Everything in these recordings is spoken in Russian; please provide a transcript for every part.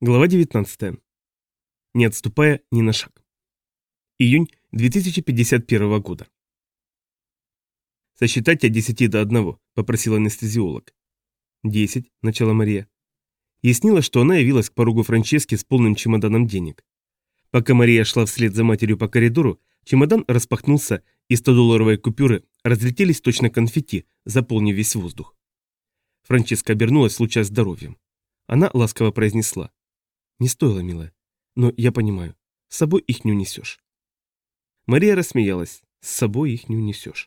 Глава 19. Не отступая ни на шаг. Июнь 2051 года. «Сосчитайте от 10 до 1, попросил анестезиолог. 10, начала Мария. Ей снилось, что она явилась к порогу Франчески с полным чемоданом денег. Пока Мария шла вслед за матерью по коридору, чемодан распахнулся, и 100-долларовые купюры разлетелись точно конфетти, заполнив весь воздух. Франческа обернулась, луча здоровьем. Она ласково произнесла: «Не стоило, милая. Но я понимаю, с собой их не унесешь». Мария рассмеялась. «С собой их не унесешь».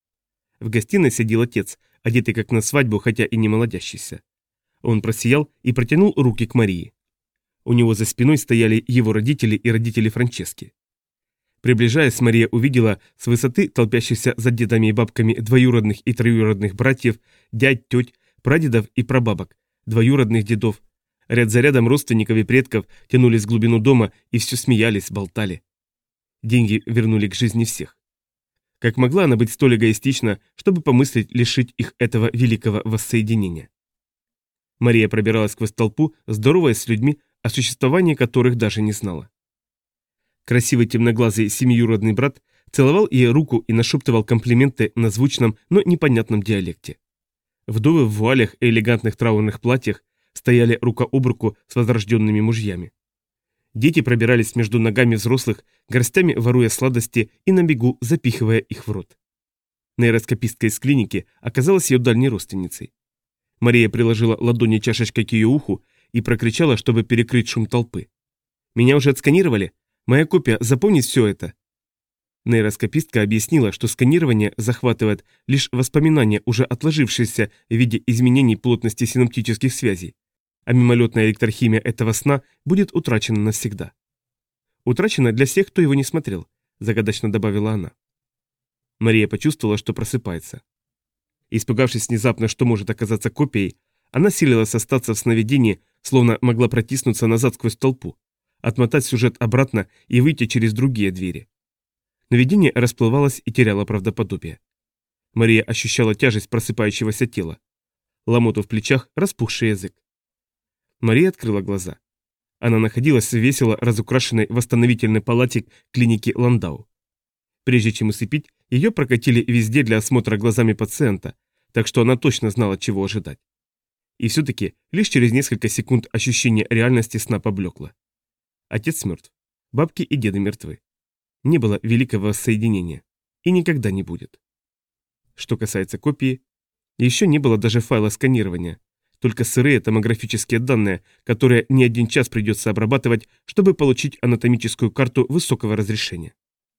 В гостиной сидел отец, одетый как на свадьбу, хотя и не молодящийся. Он просиял и протянул руки к Марии. У него за спиной стояли его родители и родители Франчески. Приближаясь, Мария увидела с высоты толпящихся за дедами и бабками двоюродных и троюродных братьев, дядь, теть, прадедов и прабабок, двоюродных дедов. Ряд за рядом родственников и предков тянулись в глубину дома и все смеялись, болтали. Деньги вернули к жизни всех. Как могла она быть столь эгоистична, чтобы помыслить лишить их этого великого воссоединения? Мария пробиралась сквозь толпу, здороваясь с людьми, о существовании которых даже не знала. Красивый темноглазый семиюродный брат целовал ей руку и нашептывал комплименты на звучном, но непонятном диалекте. Вдовы в вуалях и элегантных траурных платьях стояли рука об руку с возрожденными мужьями. Дети пробирались между ногами взрослых, горстями воруя сладости и на бегу запихивая их в рот. Нейроскопистка из клиники оказалась ее дальней родственницей. Мария приложила ладони чашечкой к ее уху и прокричала, чтобы перекрыть шум толпы: «Меня уже отсканировали? Моя копия запомнит все это». Нейроскопистка объяснила, что сканирование захватывает лишь воспоминания, уже отложившиеся в виде изменений плотности синаптических связей, а мимолетная электрохимия этого сна будет утрачена навсегда. «Утрачена для всех, кто его не смотрел», – загадочно добавила она. Мария почувствовала, что просыпается. Испугавшись внезапно, что может оказаться копией, она силилась остаться в сновидении, словно могла протиснуться назад сквозь толпу, отмотать сюжет обратно и выйти через другие двери. Но видение расплывалось и теряло правдоподобие. Мария ощущала тяжесть просыпающегося тела, ломоту в плечах, распухший язык. Мария открыла глаза. Она находилась в весело разукрашенной восстановительной палате клиники Ландау. Прежде чем усыпить, ее прокатили везде для осмотра глазами пациента, так что она точно знала, чего ожидать. И все-таки лишь через несколько секунд ощущение реальности сна поблекло. Отец мертв. Бабки и деды мертвы. Не было великого воссоединения. И никогда не будет. Что касается копии, еще не было даже файла сканирования, только сырые томографические данные, которые не один час придется обрабатывать, чтобы получить анатомическую карту высокого разрешения.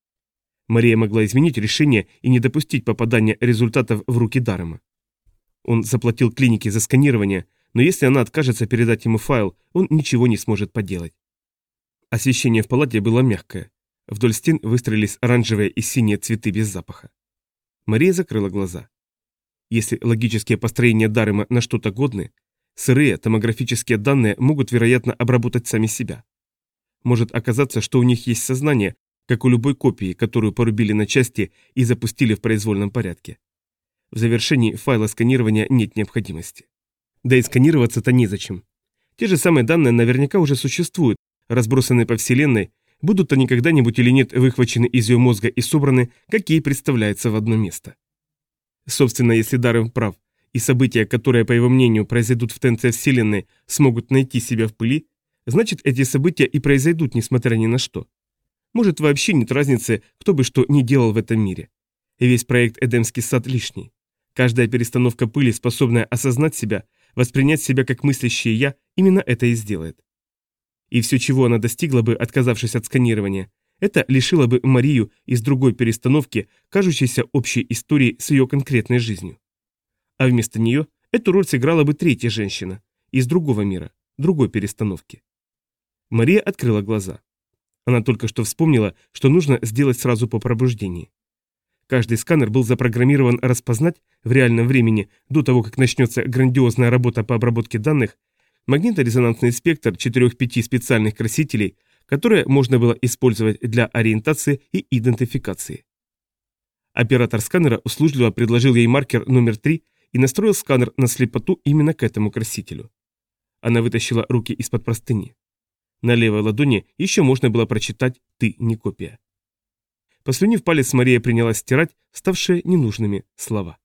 Мария могла изменить решение и не допустить попадания результатов в руки Дарема. Он заплатил клинике за сканирование, но если она откажется передать ему файл, он ничего не сможет поделать. Освещение в палате было мягкое. Вдоль стен выстроились оранжевые и синие цветы без запаха. Мария закрыла глаза. Если логические построения Дарема на что-то годны, сырые томографические данные могут, вероятно, обработать сами себя. Может оказаться, что у них есть сознание, как у любой копии, которую порубили на части и запустили в произвольном порядке. В завершении файла сканирования нет необходимости. Да и сканироваться-то незачем. Те же самые данные наверняка уже существуют, разбросанные по Вселенной, будут они когда-нибудь или нет выхвачены из ее мозга и собраны, как ей представляется, в одно место. Собственно, если Дарем прав, и события, которые, по его мнению, произойдут в ТНЦ Вселенной, смогут найти себя в пыли, значит, эти события и произойдут, несмотря ни на что. Может, вообще нет разницы, кто бы что ни делал в этом мире. И весь проект «Эдемский сад» лишний. Каждая перестановка пыли, способная осознать себя, воспринять себя как мыслящее «я», именно это и сделает. И все, чего она достигла бы, отказавшись от сканирования, это лишило бы Марию из другой перестановки, кажущейся общей истории с ее конкретной жизнью. А вместо нее эту роль сыграла бы третья женщина, из другого мира, другой перестановки. Мария открыла глаза. Она только что вспомнила, что нужно сделать сразу по пробуждении. Каждый сканер был запрограммирован распознать в реальном времени, до того, как начнется грандиозная работа по обработке данных, магниторезонансный спектр 4-5 специальных красителей, которые можно было использовать для ориентации и идентификации. Оператор сканера услужливо предложил ей маркер номер 3 и настроил сканер на слепоту именно к этому красителю. Она вытащила руки из-под простыни. На левой ладони еще можно было прочитать «Ты не копия». Послюнив палец, Мария принялась стирать ставшие ненужными слова.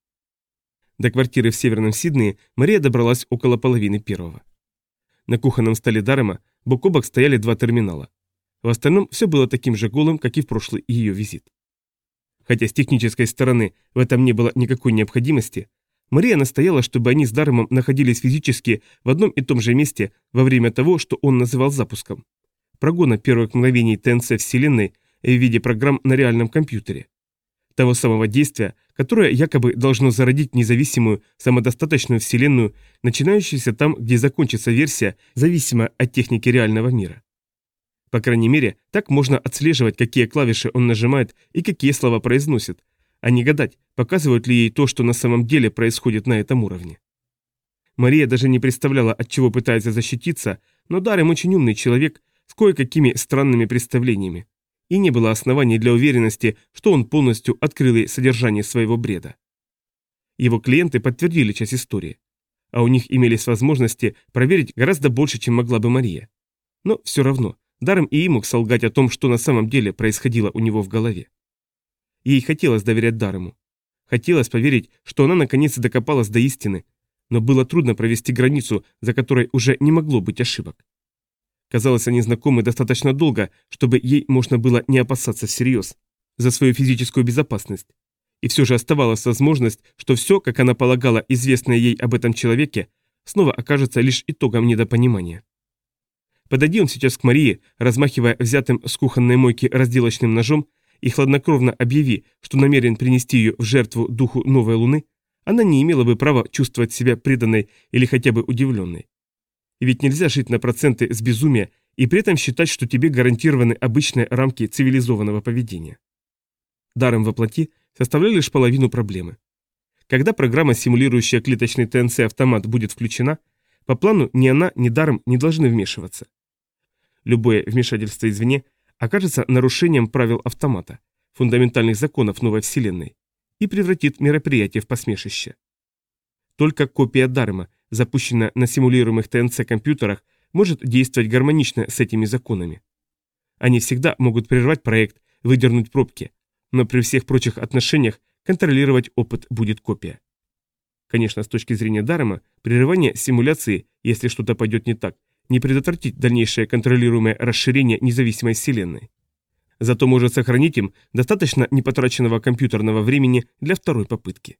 До квартиры в Северном Сиднее Мария добралась около половины первого. На кухонном столе Дарема бок о бок стояли два терминала. В остальном все было таким же голым, как и в прошлый ее визит. Хотя с технической стороны в этом не было никакой необходимости, Мария настояла, чтобы они с Даремом находились физически в одном и том же месте во время того, что он называл запуском. Прогона первых мгновений ТНЦ Вселенной в виде программ на реальном компьютере. Того самого действия, которое якобы должно зародить независимую, самодостаточную Вселенную, начинающуюся там, где закончится версия, зависимая от техники реального мира. По крайней мере, так можно отслеживать, какие клавиши он нажимает и какие слова произносит, а не гадать, показывают ли ей то, что на самом деле происходит на этом уровне. Мария даже не представляла, от чего пытается защититься, но Дарем очень умный человек с кое-какими странными представлениями, и не было оснований для уверенности, что он полностью открыл ей содержание своего бреда. Его клиенты подтвердили часть истории, а у них имелись возможности проверить гораздо больше, чем могла бы Мария. Но все равно, Дарем и мог солгать о том, что на самом деле происходило у него в голове. Ей хотелось доверять Дарему. Хотелось поверить, что она наконец докопалась до истины, но было трудно провести границу, за которой уже не могло быть ошибок. Казалось, они знакомы достаточно долго, чтобы ей можно было не опасаться всерьез за свою физическую безопасность. И все же оставалась возможность, что все, как она полагала, известное ей об этом человеке, снова окажется лишь итогом недопонимания. Подойди он сейчас к Марии, размахивая взятым с кухонной мойки разделочным ножом, и хладнокровно объяви, что намерен принести ее в жертву духу новой луны, она не имела бы права чувствовать себя преданной или хотя бы удивленной. Ведь нельзя жить на проценты с безумия и при этом считать, что тебе гарантированы обычные рамки цивилизованного поведения. Даром воплоти составляли лишь половину проблемы. Когда программа, симулирующая клеточный ТНЦ-автомат, будет включена, по плану ни она, ни Даром не должны вмешиваться. Любое вмешательство извне окажется нарушением правил автомата, фундаментальных законов новой вселенной, и превратит мероприятие в посмешище. Только копия Дарема, запущенная на симулируемых ТНЦ-компьютерах, может действовать гармонично с этими законами. Они всегда могут прервать проект, выдернуть пробки, но при всех прочих отношениях контролировать опыт будет копия. Конечно, с точки зрения Дарема, прерывание симуляции, если что-то пойдет не так, не предотвратит дальнейшее контролируемое расширение независимой Вселенной. Зато может сохранить им достаточно непотраченного компьютерного времени для второй попытки.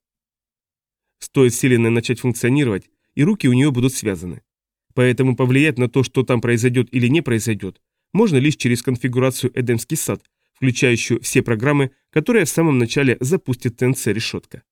Стоит Вселенной начать функционировать, и руки у нее будут связаны. Поэтому повлиять на то, что там произойдет или не произойдет, можно лишь через конфигурацию Эдемский сад, включающую все программы, которые в самом начале запустит ТНЦ-решетка.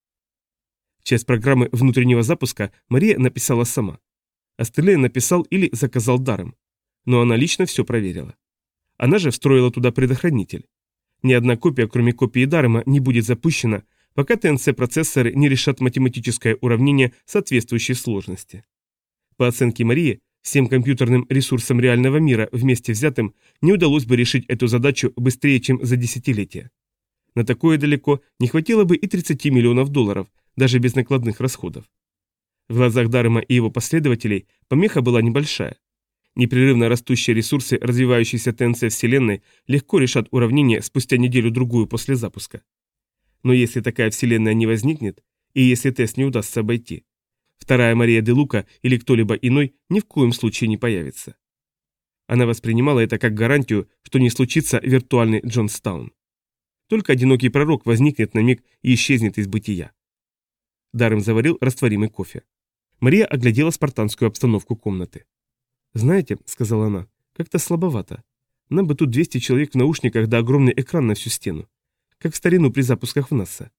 Часть программы внутреннего запуска Мария написала сама. Остальные написал или заказал Дарем. Но она лично все проверила. Она же встроила туда предохранитель. Ни одна копия, кроме копии Дарема, не будет запущена, пока ТНЦ-процессоры не решат математическое уравнение соответствующей сложности. По оценке Марии, всем компьютерным ресурсам реального мира вместе взятым не удалось бы решить эту задачу быстрее, чем за десятилетия. На такое далеко не хватило бы и 30 миллионов долларов, даже без накладных расходов. В глазах Дарема и его последователей помеха была небольшая. Непрерывно растущие ресурсы развивающейся ТНЦ Вселенной легко решат уравнение спустя неделю-другую после запуска. Но если такая Вселенная не возникнет, и если тест не удастся обойти, вторая Мария де Лука или кто-либо иной ни в коем случае не появится. Она воспринимала это как гарантию, что не случится виртуальный Джонстаун. Только одинокий пророк возникнет на миг и исчезнет из бытия. Дарем заварил растворимый кофе. Мария оглядела спартанскую обстановку комнаты. «Знаете», — сказала она, — «как-то слабовато. Нам бы тут 200 человек в наушниках да огромный экран на всю стену. Как в старину при запусках в НАСА».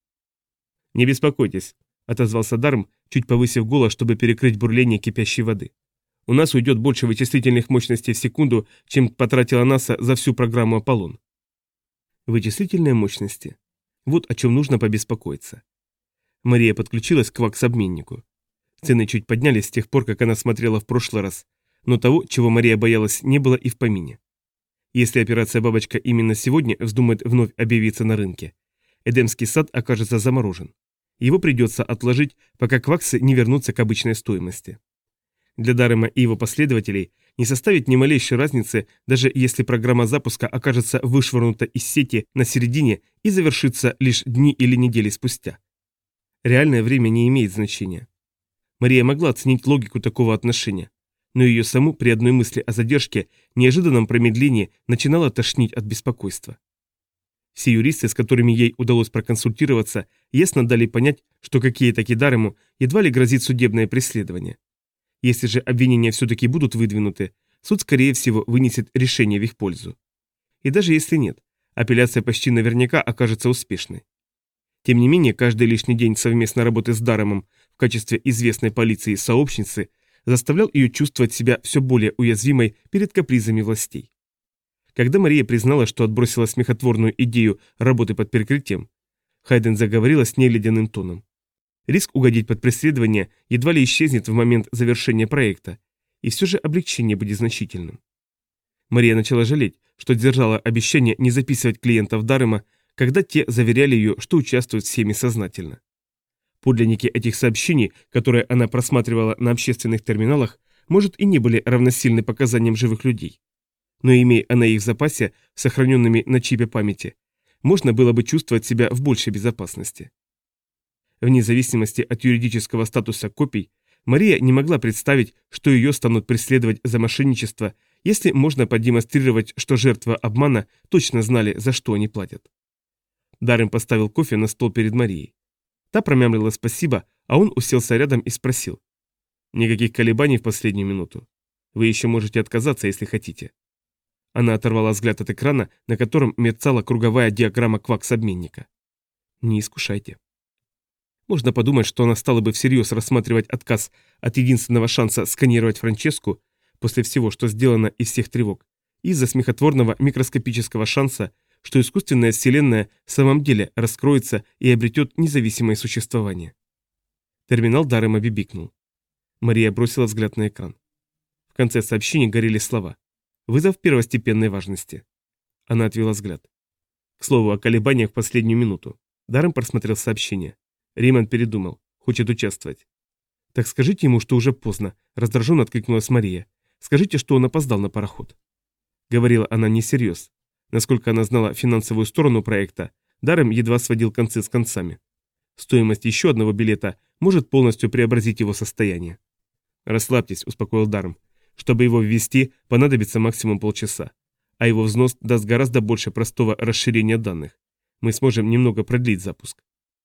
«Не беспокойтесь», — отозвался Дарм, чуть повысив голос, чтобы перекрыть бурление кипящей воды. «У нас уйдет больше вычислительных мощностей в секунду, чем потратила НАСА за всю программу «Аполлон». Вычислительные мощности. Вот о чем нужно побеспокоиться. Мария подключилась к вакс-обменнику. Цены чуть поднялись с тех пор, как она смотрела в прошлый раз, но того, чего Мария боялась, не было и в помине. Если операция «Бабочка» именно сегодня вздумает вновь объявиться на рынке, Эдемский сад окажется заморожен. Его придется отложить, пока кваксы не вернутся к обычной стоимости. Для Дарема и его последователей не составит ни малейшей разницы, даже если программа запуска окажется вышвырнута из сети на середине и завершится лишь дни или недели спустя. Реальное время не имеет значения. Мария могла оценить логику такого отношения, но ее саму при одной мысли о задержке, неожиданном промедлении начинало тошнить от беспокойства. Все юристы, с которыми ей удалось проконсультироваться, ясно дали понять, что какие-то Дарему едва ли грозит судебное преследование. Если же обвинения все-таки будут выдвинуты, суд, скорее всего, вынесет решение в их пользу. И даже если нет, апелляция почти наверняка окажется успешной. Тем не менее, каждый лишний день совместной работы с Даремом в качестве известной полиции сообщницы заставлял ее чувствовать себя все более уязвимой перед капризами властей. Когда Мария признала, что отбросила смехотворную идею работы под прикрытием, Хайден заговорила с ней ледяным тоном. Риск угодить под преследование едва ли исчезнет в момент завершения проекта, и все же облегчение будет значительным. Мария начала жалеть, что держала обещание не записывать клиентов Дарема, когда те заверяли ее, что участвуют в схеме сознательно. Подлинники этих сообщений, которые она просматривала на общественных терминалах, может и не были равносильны показаниям живых людей. Но имея она их в запасе, сохраненными на чипе памяти, можно было бы чувствовать себя в большей безопасности. Вне зависимости от юридического статуса копий, Мария не могла представить, что ее станут преследовать за мошенничество, если можно продемонстрировать, что жертвы обмана точно знали, за что они платят. Даррен поставил кофе на стол перед Марией. Та промямлила спасибо, а он уселся рядом и спросил. «Никаких колебаний в последнюю минуту. Вы еще можете отказаться, если хотите». Она оторвала взгляд от экрана, на котором мерцала круговая диаграмма квакс-обменника. «Не искушайте». Можно подумать, что она стала бы всерьез рассматривать отказ от единственного шанса сканировать Франческу после всего, что сделано из всех тревог, из-за смехотворного микроскопического шанса, что искусственная вселенная в самом деле раскроется и обретет независимое существование. Терминал Даррема бибикнул. Мария бросила взгляд на экран. В конце сообщения горели слова. «Вызов первостепенной важности». Она отвела взгляд. К слову о колебаниях в последнюю минуту. Даррем просмотрел сообщение. Риман передумал. Хочет участвовать. «Так скажите ему, что уже поздно», — раздраженно откликнулась Мария. «Скажите, что он опоздал на пароход». Говорила она не всерьез. Насколько она знала финансовую сторону проекта, Даррем едва сводил концы с концами. Стоимость еще одного билета может полностью преобразить его состояние. «Расслабьтесь», — успокоил Даррем. «Чтобы его ввести, понадобится максимум полчаса. А его взнос даст гораздо больше простого расширения данных. Мы сможем немного продлить запуск».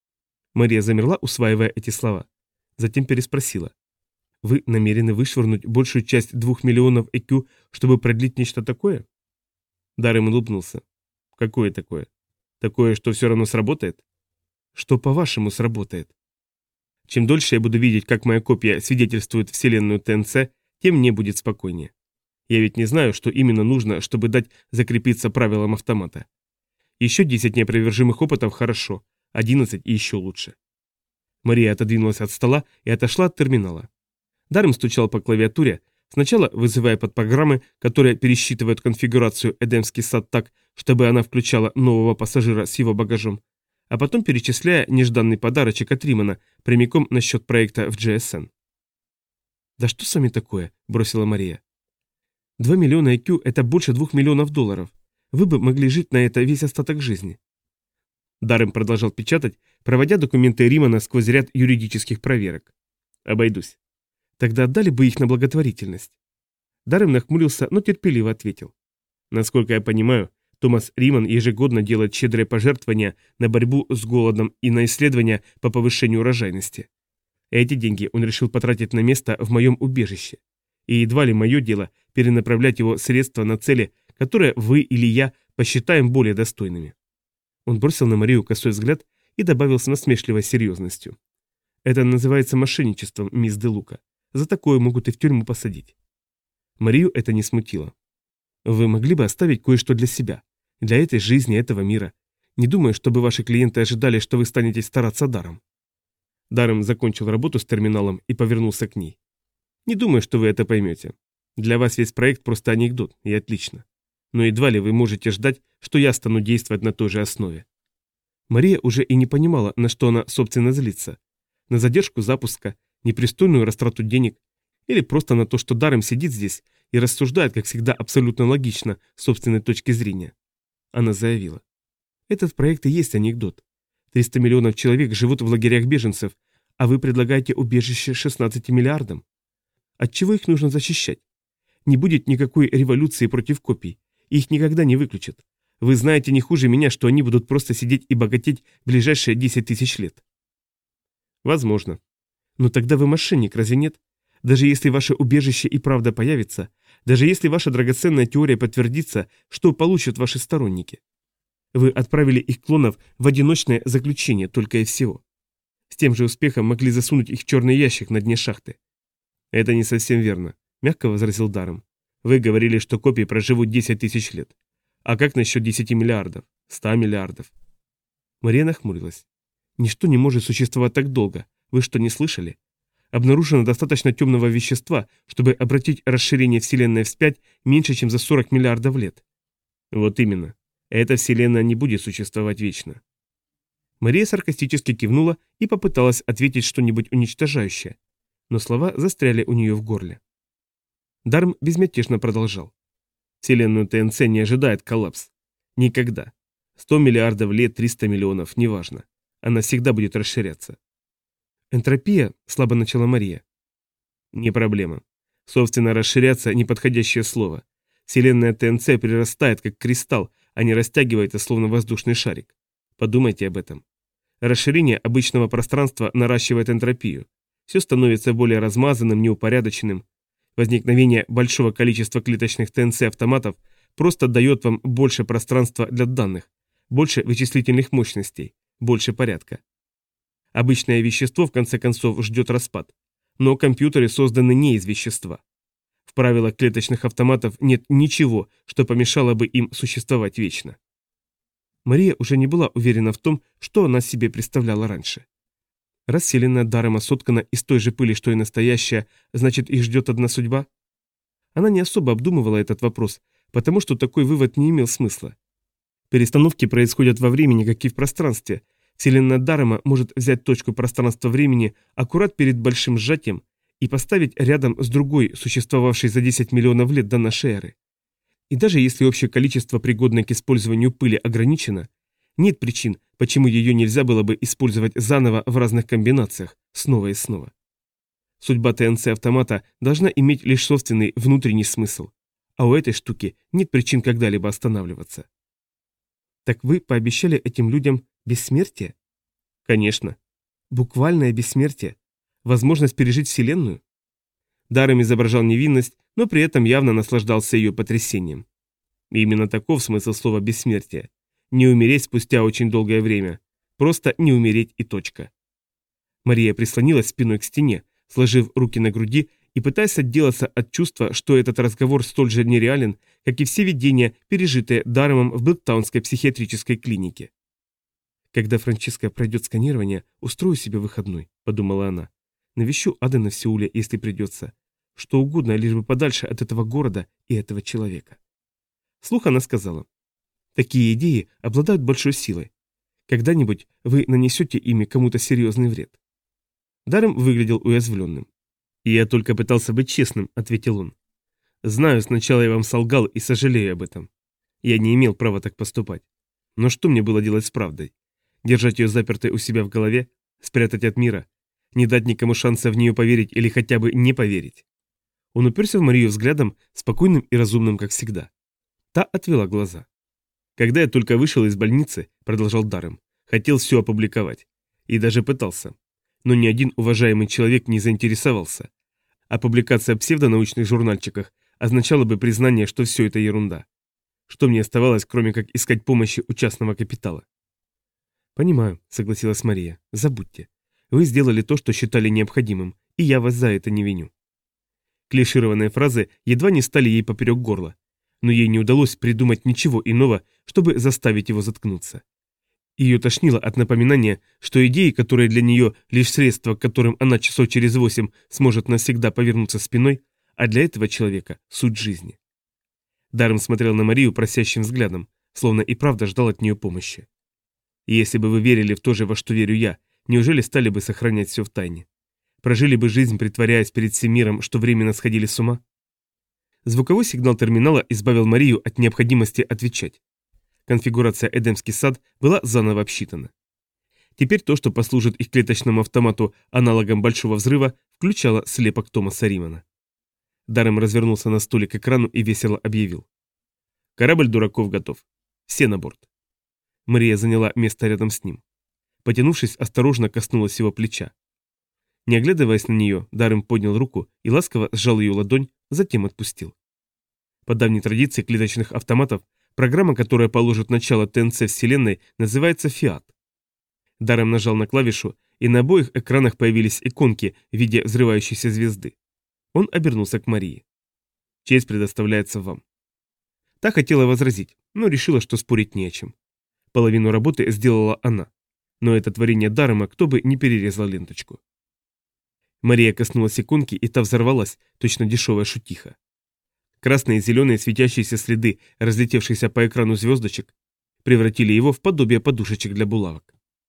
Мария замерла, усваивая эти слова. Затем переспросила. «Вы намерены вышвырнуть большую часть 2 миллионов ЭКЮ, чтобы продлить нечто такое?» Даррем улыбнулся. «Какое такое? Такое, что все равно сработает?» «Что, по-вашему, сработает?» «Чем дольше я буду видеть, как моя копия свидетельствует вселенную ТНЦ, тем мне будет спокойнее. Я ведь не знаю, что именно нужно, чтобы дать закрепиться правилам автомата. Еще 10 неопровержимых опытов хорошо, 11 и еще лучше». Мария отодвинулась от стола и отошла от терминала. Даррем стучал по клавиатуре, сначала вызывая подпрограммы, которые пересчитывают конфигурацию Эдемский сад так, чтобы она включала нового пассажира с его багажом, а потом перечисляя нежданный подарочек от Римана прямиком на счет проекта в GSN. «Да что с вами такое?» – бросила Мария. 2 миллиона IQ – это больше 2 миллионов долларов. Вы бы могли жить на это весь остаток жизни. Даррем продолжал печатать, проводя документы Римана сквозь ряд юридических проверок. «Обойдусь». «Тогда отдали бы их на благотворительность». Даррем нахмурился, но терпеливо ответил. «Насколько я понимаю, Томас Риман ежегодно делает щедрые пожертвования на борьбу с голодом и на исследования по повышению урожайности. Эти деньги он решил потратить на место в моем убежище. И едва ли мое дело перенаправлять его средства на цели, которые вы или я посчитаем более достойными». Он бросил на Марию косой взгляд и добавил с насмешливой серьезностью. «Это называется мошенничеством, мисс Де Лука. За такое могут и в тюрьму посадить». Марию это не смутило. «Вы могли бы оставить кое-что для себя, для этой жизни, этого мира. Не думаю, чтобы ваши клиенты ожидали, что вы станете стараться даром». Даррем закончил работу с терминалом и повернулся к ней. «Не думаю, что вы это поймете. Для вас весь проект просто анекдот, и отлично. Но едва ли вы можете ждать, что я стану действовать на той же основе». Мария уже и не понимала, на что она, собственно, злится. На задержку запуска, непристойную растрату денег Или просто на то, что Даррем сидит здесь и рассуждает, как всегда, абсолютно логично, с собственной точки зрения. Она заявила. Этот проект и есть анекдот. 300 миллионов человек живут в лагерях беженцев, а вы предлагаете убежище 16 миллиардам. Отчего их нужно защищать? Не будет никакой революции против копий. Их никогда не выключат. Вы знаете не хуже меня, что они будут просто сидеть и богатеть ближайшие 10 тысяч лет. Возможно. Но тогда вы мошенник, разве нет? Даже если ваше убежище и правда появится, даже если ваша драгоценная теория подтвердится, что получат ваши сторонники? Вы отправили их клонов в одиночное заключение только и всего. С тем же успехом могли засунуть их в черный ящик на дне шахты. Это не совсем верно, мягко возразил Даррем. Вы говорили, что копии проживут 10 тысяч лет. А как насчет 10 миллиардов? 100 миллиардов? Мария нахмурилась. Ничто не может существовать так долго. Вы что, не слышали? Обнаружено достаточно темного вещества, чтобы обратить расширение Вселенной вспять меньше, чем за 40 миллиардов лет. Вот именно. Эта Вселенная не будет существовать вечно. Мария саркастически кивнула и попыталась ответить что-нибудь уничтожающее, но слова застряли у нее в горле. Даррем безмятежно продолжал. Вселенную ТНЦ не ожидает коллапс. Никогда. 100 миллиардов лет, 300 миллионов, неважно. Она всегда будет расширяться. Энтропия, слабо начала Мария. Не проблема. Собственно, расширяться – неподходящее слово. Вселенная ТНЦ прирастает, как кристалл, а не растягивается, словно воздушный шарик. Подумайте об этом. Расширение обычного пространства наращивает энтропию. Все становится более размазанным, неупорядоченным. Возникновение большого количества клеточных ТНЦ-автоматов просто дает вам больше пространства для данных, больше вычислительных мощностей, больше порядка. Обычное вещество, в конце концов, ждет распад. Но компьютеры созданы не из вещества. В правилах клеточных автоматов нет ничего, что помешало бы им существовать вечно. Мария уже не была уверена в том, что она себе представляла раньше. Раз вселенная Даррема соткана из той же пыли, что и настоящая, значит, их ждет одна судьба? Она не особо обдумывала этот вопрос, потому что такой вывод не имел смысла. Перестановки происходят во времени, как и в пространстве. Вселенная Даррема может взять точку пространства-времени аккурат перед большим сжатием и поставить рядом с другой, существовавшей за 10 миллионов лет до нашей эры. И даже если общее количество, пригодное к использованию пыли, ограничено, нет причин, почему ее нельзя было бы использовать заново в разных комбинациях, снова и снова. Судьба ТНЦ-автомата должна иметь лишь собственный внутренний смысл, а у этой штуки нет причин когда-либо останавливаться. Так вы пообещали этим людям бессмертие? Конечно. Буквальное бессмертие? Возможность пережить Вселенную? Даррем изображал невинность, но при этом явно наслаждался ее потрясением. И именно таков смысл слова «бессмертие». Не умереть спустя очень долгое время. Просто не умереть и точка. Мария прислонилась спиной к стене, сложив руки на груди и пытаясь отделаться от чувства, что этот разговор столь же нереален, как и все видения, пережитые Дарремом в Блэктаунской психиатрической клинике. «Когда Франческа пройдет сканирование, устрою себе выходной», — подумала она. «Навещу Адена в Сеуле, если придется. Что угодно, лишь бы подальше от этого города и этого человека». Вслух она сказала. «Такие идеи обладают большой силой. Когда-нибудь вы нанесете ими кому-то серьезный вред». Даррем выглядел уязвленным. «Я только пытался быть честным», — ответил он. «Знаю, сначала я вам солгал и сожалею об этом. Я не имел права так поступать. Но что мне было делать с правдой? Держать ее запертой у себя в голове? Спрятать от мира? Не дать никому шанса в нее поверить или хотя бы не поверить?» Он уперся в Марию взглядом, спокойным и разумным, как всегда. Та отвела глаза. «Когда я только вышел из больницы, — продолжал Даррем, — хотел все опубликовать. И даже пытался. Но ни один уважаемый человек не заинтересовался. А публикация в псевдонаучных журнальчиках означала бы признание, что все это ерунда. Что мне оставалось, кроме как искать помощи у частного капитала?» «Понимаю», — согласилась Мария. «Забудьте. Вы сделали то, что считали необходимым, и я вас за это не виню». Клишированные фразы едва не стали ей поперек горла, но ей не удалось придумать ничего иного, чтобы заставить его заткнуться. Ее тошнило от напоминания, что идеи, которые для нее лишь средства, к которым она часов через 8 сможет навсегда повернуться спиной, а для этого человека – суть жизни. Даррем смотрел на Марию просящим взглядом, словно и правда ждал от нее помощи. «Если бы вы верили в то же, во что верю я, неужели стали бы сохранять все в тайне? Прожили бы жизнь, притворяясь перед всем миром, что временно сходили с ума? Звуковой сигнал терминала избавил Марию от необходимости отвечать. Конфигурация «Эдемский сад» была заново обсчитана. Теперь то, что послужит их клеточному автомату аналогом Большого взрыва, включало слепок Томаса Римана. Даррем развернулся на стуле к экрану и весело объявил. «Корабль дураков готов. Все на борт». Мария заняла место рядом с ним. Потянувшись, осторожно коснулась его плеча. Не оглядываясь на нее, Даррем поднял руку и ласково сжал ее ладонь, затем отпустил. По давней традиции клеточных автоматов, программа, которая положит начало ТНЦ Вселенной, называется «Фиат». Даррем нажал на клавишу, и на обоих экранах появились иконки в виде взрывающейся звезды. Он обернулся к Марии. «Честь предоставляется вам». Та хотела возразить, но решила, что спорить не о чем. Половину работы сделала она. Но это творение Даррема кто бы не перерезал ленточку. Мария коснулась иконки, и та взорвалась, точно дешевая шутиха. Красные и зеленые светящиеся следы, разлетевшиеся по экрану звездочек, превратили его в подобие подушечек для булавок.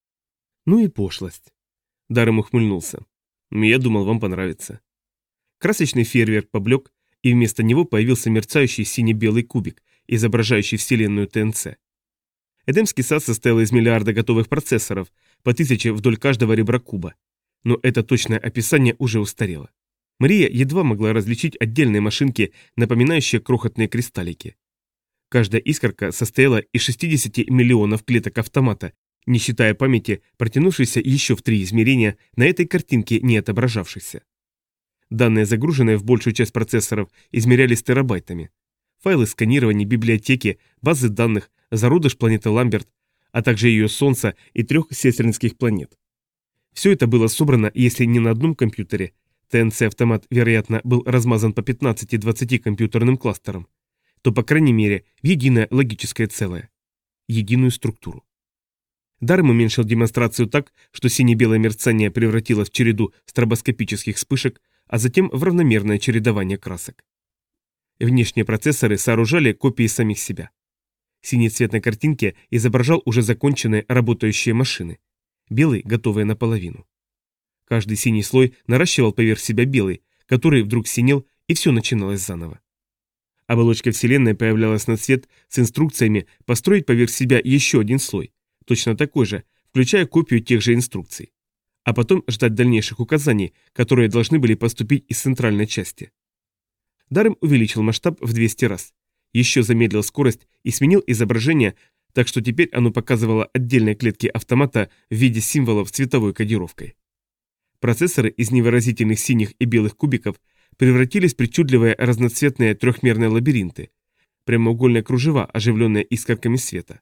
Ну и пошлость. Даррем ухмыльнулся. Я думал, вам понравится. Красочный фейерверк поблек, и вместо него появился мерцающий сине-белый кубик, изображающий вселенную ТНЦ. Эдемский сад состоял из миллиарда готовых процессоров, по 1000 вдоль каждого ребра куба. Но это точное описание уже устарело. Мария едва могла различить отдельные машинки, напоминающие крохотные кристаллики. Каждая искорка состояла из 60 миллионов клеток автомата, не считая памяти, протянувшейся еще в 3 измерения, на этой картинке не отображавшейся. Данные, загруженные в большую часть процессоров, измерялись терабайтами. Файлы сканирования, библиотеки, базы данных, зародыш планеты Ламберт, а также ее Солнца и 3 сестринских планет. Все это было собрано, если не на одном компьютере, ТНЦ-автомат, вероятно, был размазан по 15-20 компьютерным кластерам, то, по крайней мере, в единое логическое целое. Единую структуру. Даррем уменьшил демонстрацию так, что сине-белое мерцание превратилось в череду стробоскопических вспышек, а затем в равномерное чередование красок. Внешние процессоры сооружали копии самих себя. Синий цвет на картинке изображал уже законченные работающие машины. Белый, готовые наполовину. Каждый синий слой наращивал поверх себя белый, который вдруг синел, и все начиналось заново. Оболочка Вселенной появлялась на свет с инструкциями построить поверх себя еще один слой, точно такой же, включая копию тех же инструкций. А потом ждать дальнейших указаний, которые должны были поступить из центральной части. Даррем увеличил масштаб в 200 раз, еще замедлил скорость и сменил изображение, так что теперь оно показывало отдельные клетки автомата в виде символов с цветовой кодировкой. Процессоры из невыразительных синих и белых кубиков превратились в причудливые разноцветные трехмерные лабиринты, прямоугольные кружева, оживленные искорками света.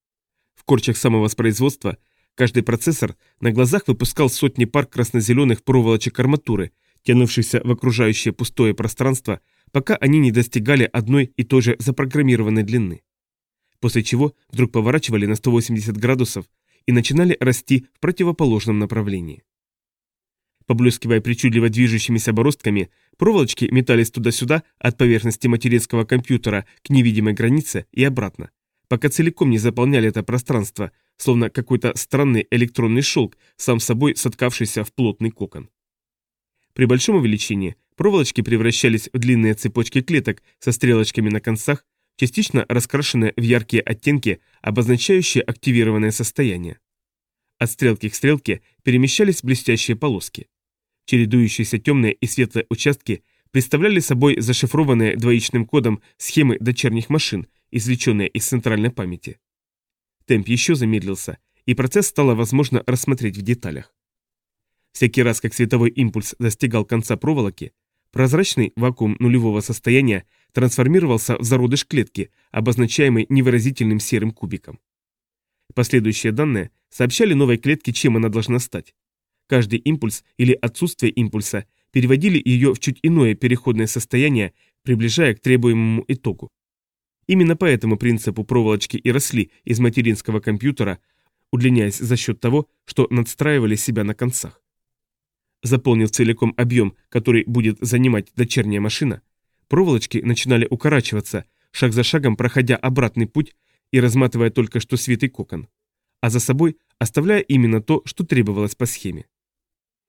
В корчах самовоспроизводства каждый процессор на глазах выпускал сотни пар красно-зеленых проволочек арматуры, тянувшихся в окружающее пустое пространство, пока они не достигали одной и той же запрограммированной длины. После чего вдруг поворачивали на 180 градусов и начинали расти в противоположном направлении. Поблескивая причудливо движущимися бороздками, проволочки метались туда-сюда от поверхности материнского компьютера к невидимой границе и обратно, пока целиком не заполняли это пространство, словно какой-то странный электронный шелк, сам собой соткавшийся в плотный кокон. При большом увеличении проволочки превращались в длинные цепочки клеток со стрелочками на концах, частично раскрашенные в яркие оттенки, обозначающие активированное состояние. От стрелки к стрелке перемещались блестящие полоски. Чередующиеся темные и светлые участки представляли собой зашифрованные двоичным кодом схемы дочерних машин, извлеченные из центральной памяти. Темп еще замедлился, и процесс стало возможно рассмотреть в деталях. Всякий раз, как световой импульс достигал конца проволоки, прозрачный вакуум нулевого состояния трансформировался в зародыш клетки, обозначаемый невыразительным серым кубиком. Последующие данные сообщали новой клетке, чем она должна стать. Каждый импульс или отсутствие импульса переводили ее в чуть иное переходное состояние, приближая к требуемому итогу. Именно по этому принципу проволочки и росли из материнского компьютера, удлиняясь за счет того, что надстраивали себя на концах. Заполнив целиком объем, который будет занимать дочерняя машина, проволочки начинали укорачиваться, шаг за шагом проходя обратный путь и разматывая только что свитый кокон, а за собой оставляя именно то, что требовалось по схеме.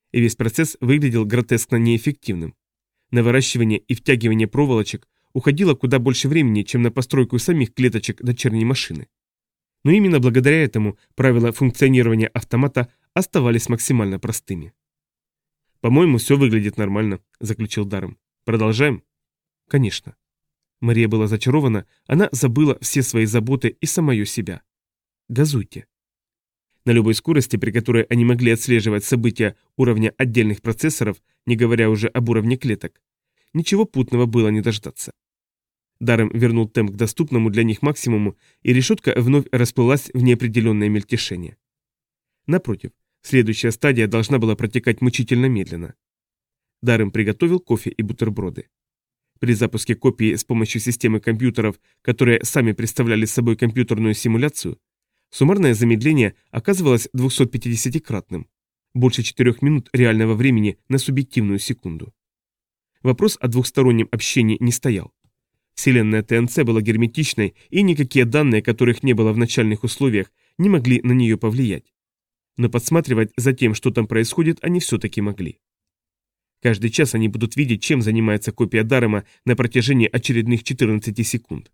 И весь процесс выглядел гротескно неэффективным. На выращивание и втягивание проволочек уходило куда больше времени, чем на постройку самих клеточек дочерней машины. Но именно благодаря этому правила функционирования автомата оставались максимально простыми. «По-моему, все выглядит нормально», — заключил Даррем. «Продолжаем?» «Конечно». Мария была зачарована, она забыла все свои заботы и самое себя. «Газуйте». На любой скорости, при которой они могли отслеживать события уровня отдельных процессоров, не говоря уже об уровне клеток, ничего путного было не дождаться. Даррем вернул темп к доступному для них максимуму, и решетка вновь расплылась в неопределенное мельтешение. Напротив, следующая стадия должна была протекать мучительно медленно. Даррем приготовил кофе и бутерброды. При запуске копии с помощью системы компьютеров, которые сами представляли собой компьютерную симуляцию, суммарное замедление оказывалось 250-кратным, больше 4 минут реального времени на субъективную секунду. Вопрос о двухстороннем общении не стоял. Вселенная ТНЦ была герметичной, и никакие данные, которых не было в начальных условиях, не могли на нее повлиять. Но подсматривать за тем, что там происходит, они все-таки могли. Каждый час они будут видеть, чем занимается копия Даррема на протяжении очередных 14 секунд.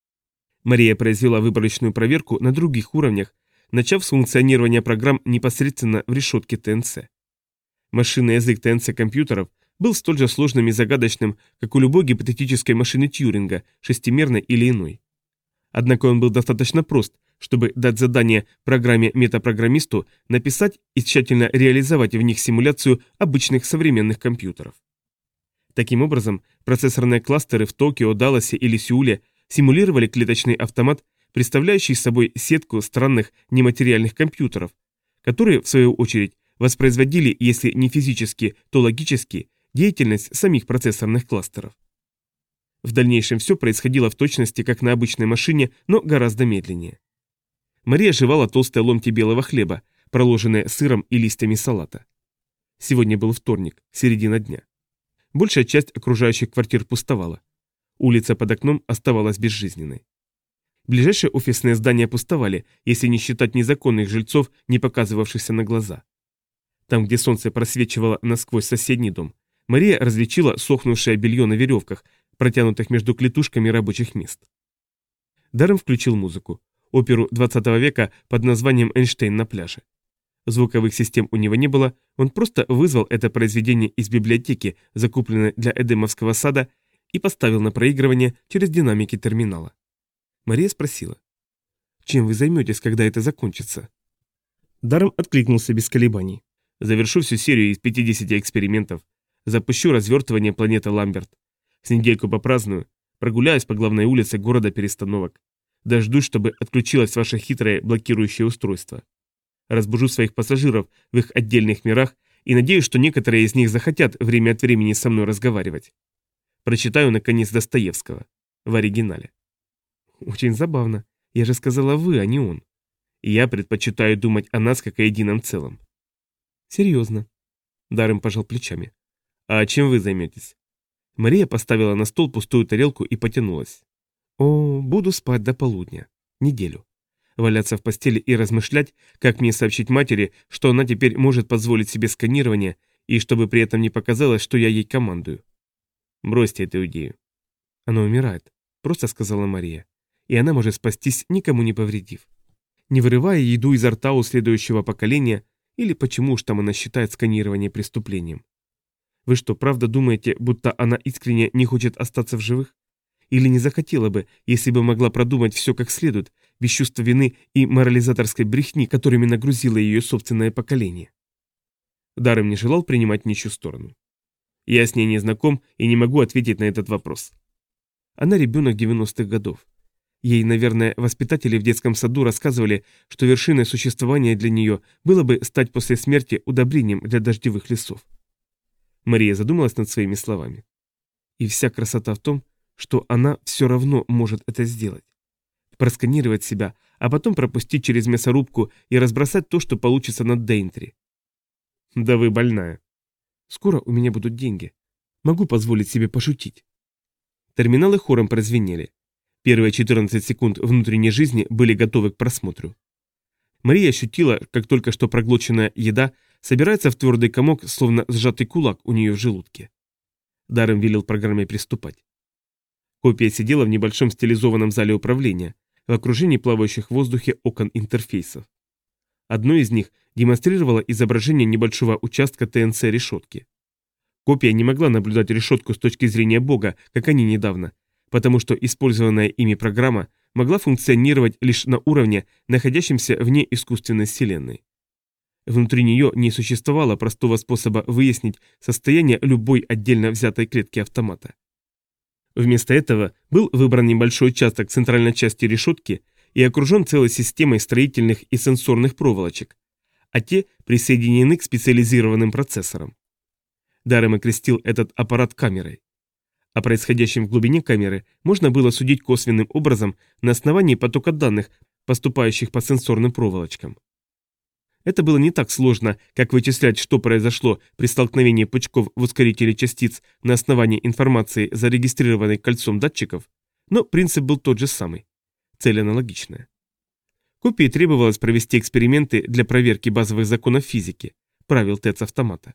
Мария произвела выборочную проверку на других уровнях, начав с функционирования программ непосредственно в решетке ТНЦ. Машинный язык ТНЦ-компьютеров был столь же сложным и загадочным, как у любой гипотетической машины Тьюринга, шестимерной или иной. Однако он был достаточно прост, чтобы дать задание программе-метапрограммисту написать и тщательно реализовать в них симуляцию обычных современных компьютеров. Таким образом, процессорные кластеры в Токио, Далласе или Сеуле симулировали клеточный автомат, представляющий собой сетку странных нематериальных компьютеров, которые, в свою очередь, воспроизводили, если не физически, то логически, деятельность самих процессорных кластеров. В дальнейшем все происходило в точности, как на обычной машине, но гораздо медленнее. Мария жевала толстые ломти белого хлеба, проложенные сыром и листьями салата. Сегодня был вторник, середина дня. Большая часть окружающих квартир пустовала. Улица под окном оставалась безжизненной. Ближайшие офисные здания пустовали, если не считать незаконных жильцов, не показывавшихся на глаза. Там, где солнце просвечивало насквозь соседний дом, Мария различила сохнувшее белье на веревках, протянутых между клетушками рабочих мест. Даррем включил музыку, оперу 20 века под названием «Эйнштейн на пляже». Звуковых систем у него не было, он просто вызвал это произведение из библиотеки, закупленной для Эдемовского сада, и поставил на проигрывание через динамики терминала. Мария спросила: «Чем вы займетесь, когда это закончится?» Даррем откликнулся без колебаний. «Завершу всю серию из 50 экспериментов. Запущу развертывание планеты Ламберт. С недельку попраздную. Прогуляюсь по главной улице города перестановок. Дождусь, чтобы отключилось ваше хитрое блокирующее устройство. Разбужу своих пассажиров в их отдельных мирах и надеюсь, что некоторые из них захотят время от времени со мной разговаривать. Прочитаю, наконец, Достоевского. В оригинале». «Очень забавно. Я же сказала вы, а не он. И я предпочитаю думать о нас как о едином целом». «Серьезно?» Даррем пожал плечами. «А чем вы займетесь?» Мария поставила на стол пустую тарелку и потянулась. «О, буду спать до полудня. Неделю. Валяться в постели и размышлять, как мне сообщить матери, что она теперь может позволить себе сканирование, и чтобы при этом не показалось, что я ей командую». «Бросьте эту идею». «Она умирает», — просто сказала Мария. «И она может спастись, никому не повредив. Не вырывая еду изо рта у следующего поколения, или почему уж там она считает сканирование преступлением. Вы что, правда думаете, будто она искренне не хочет остаться в живых? Или не захотела бы, если бы могла продумать все как следует, без чувства вины и морализаторской брехни, которыми нагрузило ее собственное поколение?» Даррем не желал принимать ничью сторону. «Я с ней не знаком и не могу ответить на этот вопрос». Она ребенок 90-х годов. Ей, наверное, воспитатели в детском саду рассказывали, что вершиной существования для нее было бы стать после смерти удобрением для дождевых лесов. Мария задумалась над своими словами. И вся красота в том, что она все равно может это сделать. Просканировать себя, а потом пропустить через мясорубку и разбросать то, что получится над Дейнтри. «Да вы больная». «Скоро у меня будут деньги. Могу позволить себе пошутить». Терминалы хором прозвенели. Первые 14 секунд внутренней жизни были готовы к просмотру. Мария ощутила, как только что проглоченная еда собирается в твердый комок, словно сжатый кулак у нее в желудке. Даррем велел программе приступать. Копия сидела в небольшом стилизованном зале управления, в окружении плавающих в воздухе окон интерфейсов. Одно из них демонстрировало изображение небольшого участка ТНЦ-решетки. Копия не могла наблюдать решетку с точки зрения Бога, как они недавно, потому что использованная ими программа могла функционировать лишь на уровне, находящемся вне искусственной вселенной. Внутри нее не существовало простого способа выяснить состояние любой отдельно взятой клетки автомата. Вместо этого был выбран небольшой участок центральной части решетки и окружен целой системой строительных и сенсорных проволочек, а те присоединены к специализированным процессорам. Даррем окрестил этот аппарат камерой. О происходящем в глубине камеры можно было судить косвенным образом на основании потока данных, поступающих по сенсорным проволочкам. Это было не так сложно, как вычислять, что произошло при столкновении пучков в ускорителе частиц на основании информации, зарегистрированной кольцом датчиков, но принцип был тот же самый. Цель аналогичная. Копии требовалось провести эксперименты для проверки базовых законов физики, правил ТЭЦ-автомата.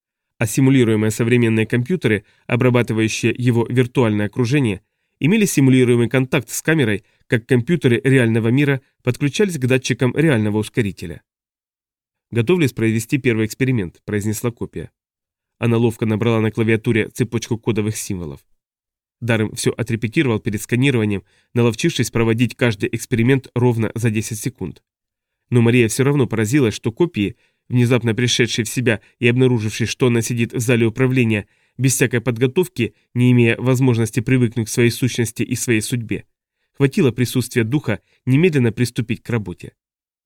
А симулируемые современные компьютеры, обрабатывающие его виртуальное окружение, имели симулируемый контакт с камерой, как компьютеры реального мира подключались к датчикам реального ускорителя. «Готовлюсь провести первый эксперимент», – произнесла копия. Она ловко набрала на клавиатуре цепочку кодовых символов. Даррем все отрепетировал перед сканированием, наловчившись проводить каждый эксперимент ровно за 10 секунд. Но Мария все равно поразилась, что копии, внезапно пришедшей в себя и обнаружившей, что она сидит в зале управления без всякой подготовки, не имея возможности привыкнуть к своей сущности и своей судьбе, хватило присутствия духа немедленно приступить к работе.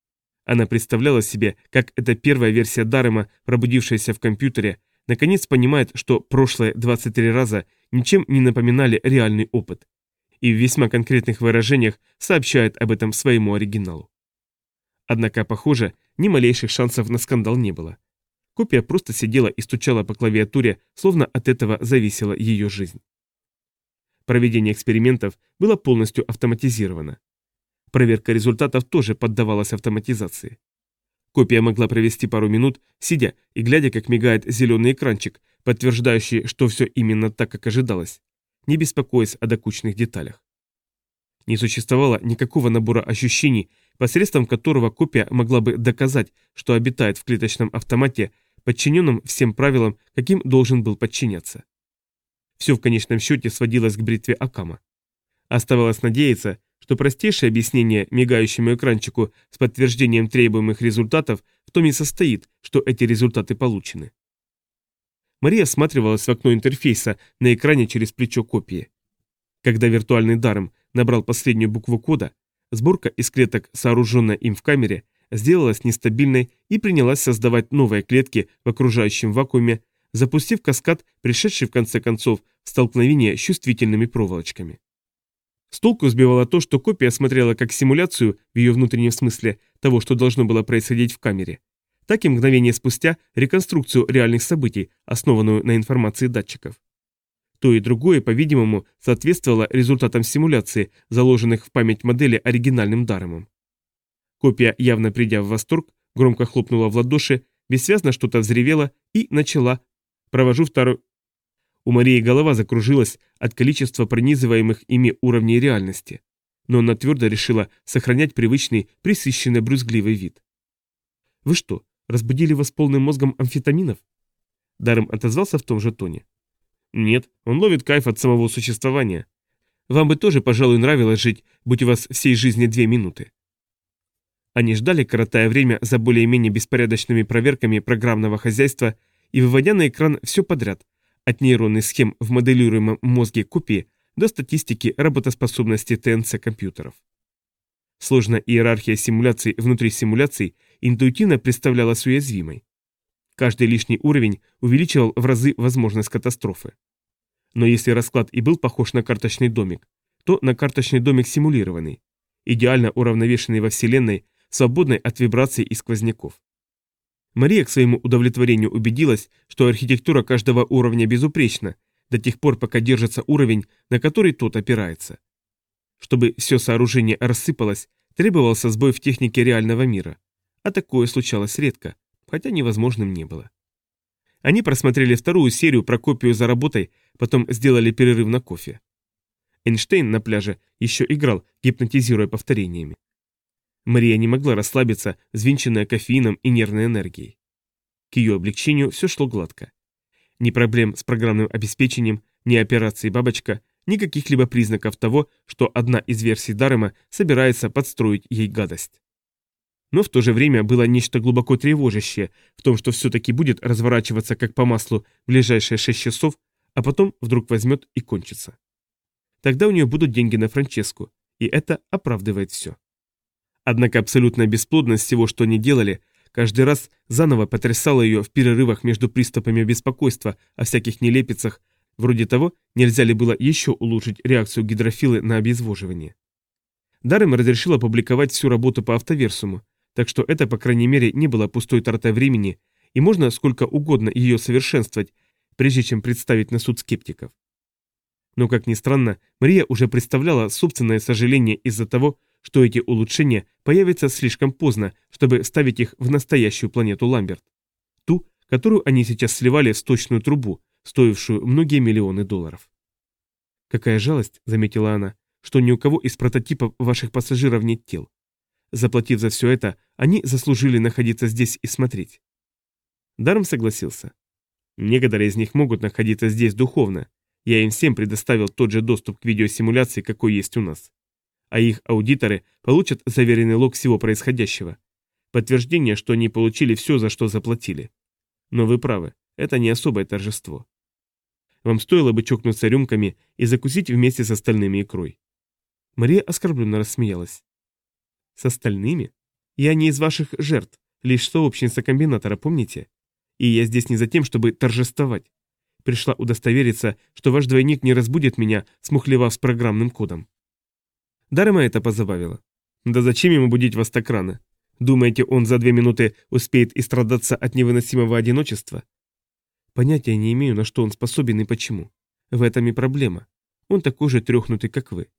Она представляла себе, как эта первая версия Даррема, пробудившаяся в компьютере, наконец понимает, что прошлые 23 раза ничем не напоминали реальный опыт, и в весьма конкретных выражениях сообщает об этом своему оригиналу. Однако, похоже, ни малейших шансов на скандал не было. Копия просто сидела и стучала по клавиатуре, словно от этого зависела ее жизнь. Проведение экспериментов было полностью автоматизировано. Проверка результатов тоже поддавалась автоматизации. Копия могла провести пару минут, сидя и глядя, как мигает зеленый экранчик, подтверждающий, что все именно так, как ожидалось, не беспокоясь о докучных деталях. Не существовало никакого набора ощущений, посредством которого копия могла бы доказать, что обитает в клеточном автомате, подчиненном всем правилам, каким должен был подчиняться. Все в конечном счете сводилось к бритве Оккама. Оставалось надеяться, что простейшее объяснение мигающему экранчику с подтверждением требуемых результатов в том и состоит, что эти результаты получены. Мария всматривалась в окно интерфейса на экране через плечо копии. Когда виртуальный Даррем набрал последнюю букву кода, сборка из клеток, сооруженная им в камере, сделалась нестабильной и принялась создавать новые клетки в окружающем вакууме, запустив каскад, пришедший в конце концов в столкновение с чувствительными проволочками. С толку сбивало то, что копия смотрела как симуляцию в ее внутреннем смысле того, что должно было происходить в камере, так и мгновение спустя реконструкцию реальных событий, основанную на информации датчиков. То и другое, по-видимому, соответствовало результатам симуляции, заложенных в память модели оригинальным Дарремом. Копия, явно придя в восторг, громко хлопнула в ладоши, бессвязно что-то взревела и начала. Провожу второй... У Марии голова закружилась от количества пронизываемых ими уровней реальности, но она твердо решила сохранять привычный, пресыщенный брюзгливый вид. «Вы что, разбудили вас полным мозгом амфетаминов?» Даррем отозвался в том же тоне. «Нет, он ловит кайф от самого существования. Вам бы тоже, пожалуй, нравилось жить, будь у вас всей жизни 2 минуты». Они ждали, коротая время за более-менее беспорядочными проверками программного хозяйства и выводя на экран все подряд, от нейронных схем в моделируемом мозге копии до статистики работоспособности ТНЦ-компьютеров. Сложная иерархия симуляций внутри симуляций интуитивно представлялась уязвимой. Каждый лишний уровень увеличивал в разы возможность катастрофы. Но если расклад и был похож на карточный домик, то на карточный домик симулированный, идеально уравновешенный во Вселенной, свободной от вибраций и сквозняков. Мария к своему удовлетворению убедилась, что архитектура каждого уровня безупречна, до тех пор, пока держится уровень, на который тот опирается. Чтобы все сооружение рассыпалось, требовался сбой в технике реального мира. А такое случалось редко, хотя невозможным не было. Они просмотрели вторую серию про копию за работой, потом сделали перерыв на кофе. Эйнштейн на пляже еще играл, гипнотизируя повторениями. Мария не могла расслабиться, взвинченная кофеином и нервной энергией. К ее облегчению все шло гладко. Ни проблем с программным обеспечением, ни операции «Бабочка», ни каких-либо признаков того, что одна из версий Дарема собирается подстроить ей гадость. Но в то же время было нечто глубоко тревожащее в том, что все-таки будет разворачиваться как по маслу в ближайшие 6 часов, а потом вдруг возьмет и кончится. Тогда у нее будут деньги на Франческу, и это оправдывает все. Однако абсолютная бесплодность всего, что они делали, каждый раз заново потрясала ее в перерывах между приступами беспокойства о всяких нелепицах, вроде того, нельзя ли было еще улучшить реакцию гидрофилы на обезвоживание. Дарем разрешил опубликовать всю работу по автоверсуму, так что это, по крайней мере, не было пустой тратой времени, и можно сколько угодно ее совершенствовать, прежде чем представить на суд скептиков. Но, как ни странно, Мария уже представляла собственное сожаление из-за того, что эти улучшения появятся слишком поздно, чтобы вставить их в настоящую планету Ламберт. Ту, которую они сейчас сливали в сточную трубу, стоившую многие миллионы долларов. «Какая жалость», — заметила она, — «что ни у кого из прототипов ваших пассажиров нет тел. Заплатив за все это, они заслужили находиться здесь и смотреть». Даром согласился. «Некоторые из них могут находиться здесь духовно. Я им всем предоставил тот же доступ к видеосимуляции, какой есть у нас. А их аудиторы получат заверенный лог всего происходящего. Подтверждение, что они получили все, за что заплатили. Но вы правы, это не особое торжество. Вам стоило бы чокнуться рюмками и закусить вместе с остальными икрой». Мария оскорбленно рассмеялась. «С остальными? Я не из ваших жертв, лишь сообщница комбинатора, помните? И я здесь не за тем, чтобы торжествовать. Пришла удостовериться, что ваш двойник не разбудит меня, смухлевав с программным кодом». Дарема это позабавило. «Да зачем ему будить вас так рано? Думаете, он за 2 минуты успеет истрадаться от невыносимого одиночества?» «Понятия не имею, на что он способен и почему. В этом и проблема. Он такой же трёхнутый, как вы».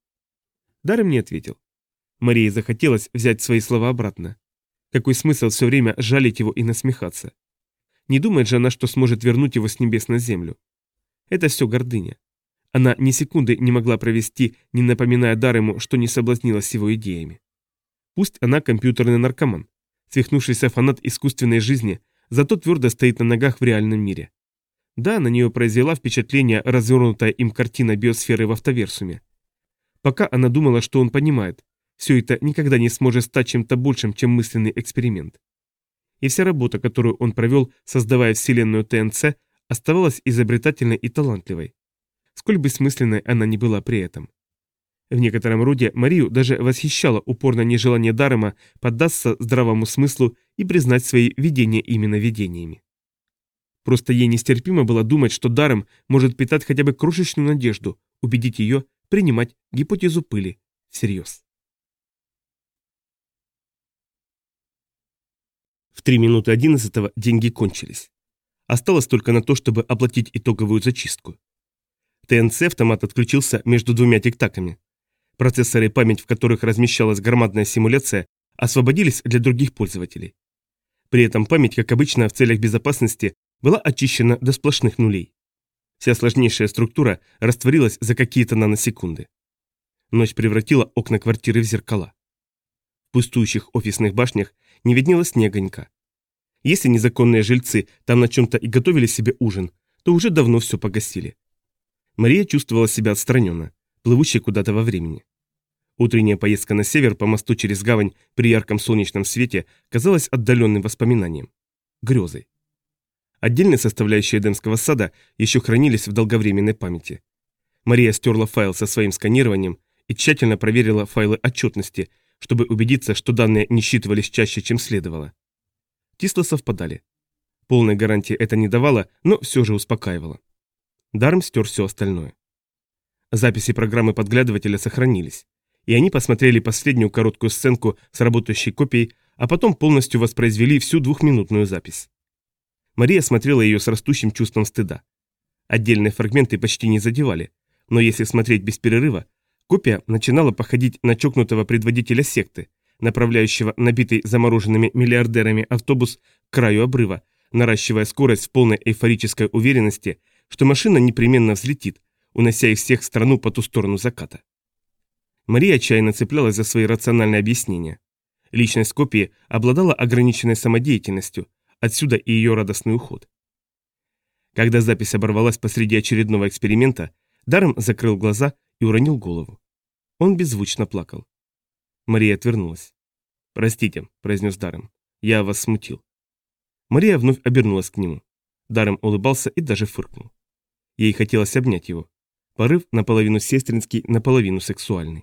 Дарем не ответил. Марии захотелось взять свои слова обратно. Какой смысл все время жалить его и насмехаться? Не думает же она, что сможет вернуть его с небес на землю. Это все гордыня. Она ни секунды не могла провести, не напоминая Дарему, что не соблазнилась его идеями. Пусть она компьютерный наркоман, свихнувшийся фанат искусственной жизни, зато твердо стоит на ногах в реальном мире. Да, на нее произвела впечатление развернутая им картина биосферы в автоверсуме. Пока она думала, что он понимает, все это никогда не сможет стать чем-то большим, чем мысленный эксперимент. И вся работа, которую он провел, создавая вселенную ТНЦ, оставалась изобретательной и талантливой. Сколь бессмысленной она не была при этом. В некотором роде Марию даже восхищало упорное нежелание Дарема поддаться здравому смыслу и признать свои видения именно видениями. Просто ей нестерпимо было думать, что Дарем может питать хотя бы крошечную надежду, убедить ее принимать гипотезу пыли всерьез. В 11:03 деньги кончились. Осталось только на то, чтобы оплатить итоговую зачистку. ТНЦ-автомат отключился между 2 тиктаками. Процессоры и память, в которых размещалась громадная симуляция, освободились для других пользователей. При этом память, как обычно, в целях безопасности была очищена до сплошных нулей. Вся сложнейшая структура растворилась за какие-то наносекунды. Ночь превратила окна квартиры в зеркала. В пустующих офисных башнях не виднелось ни огонька. Если незаконные жильцы там на чем-то и готовили себе ужин, то уже давно все погасили. Мария чувствовала себя отстраненно, плывущей куда-то во времени. Утренняя поездка на север по мосту через гавань при ярком солнечном свете казалась отдаленным воспоминанием. Грезой. Отдельные составляющие Эдемского сада еще хранились в долговременной памяти. Мария стерла файл со своим сканированием и тщательно проверила файлы отчетности, чтобы убедиться, что данные не считывались чаще, чем следовало. Числа совпадали. Полной гарантии это не давало, но все же успокаивало. Дарм стер все остальное. Записи программы подглядывателя сохранились, и они посмотрели последнюю короткую сценку с работающей копией, а потом полностью воспроизвели всю 2-минутную запись. Мария смотрела ее с растущим чувством стыда. Отдельные фрагменты почти не задевали, но если смотреть без перерыва, копия начинала походить на чокнутого предводителя секты, направляющего набитый замороженными миллиардерами автобус к краю обрыва, наращивая скорость в полной эйфорической уверенности, что машина непременно взлетит, унося их всех в страну по ту сторону заката. Мария отчаянно цеплялась за свои рациональные объяснения. Личность копии обладала ограниченной самодеятельностью, отсюда и ее радостный уход. Когда запись оборвалась посреди очередного эксперимента, Даррем закрыл глаза и уронил голову. Он беззвучно плакал. Мария отвернулась. «Простите», — произнес Даррем, — «я вас смутил». Мария вновь обернулась к нему. Даррем улыбался и даже фыркнул. Ей хотелось обнять его. Порыв наполовину сестринский, наполовину сексуальный.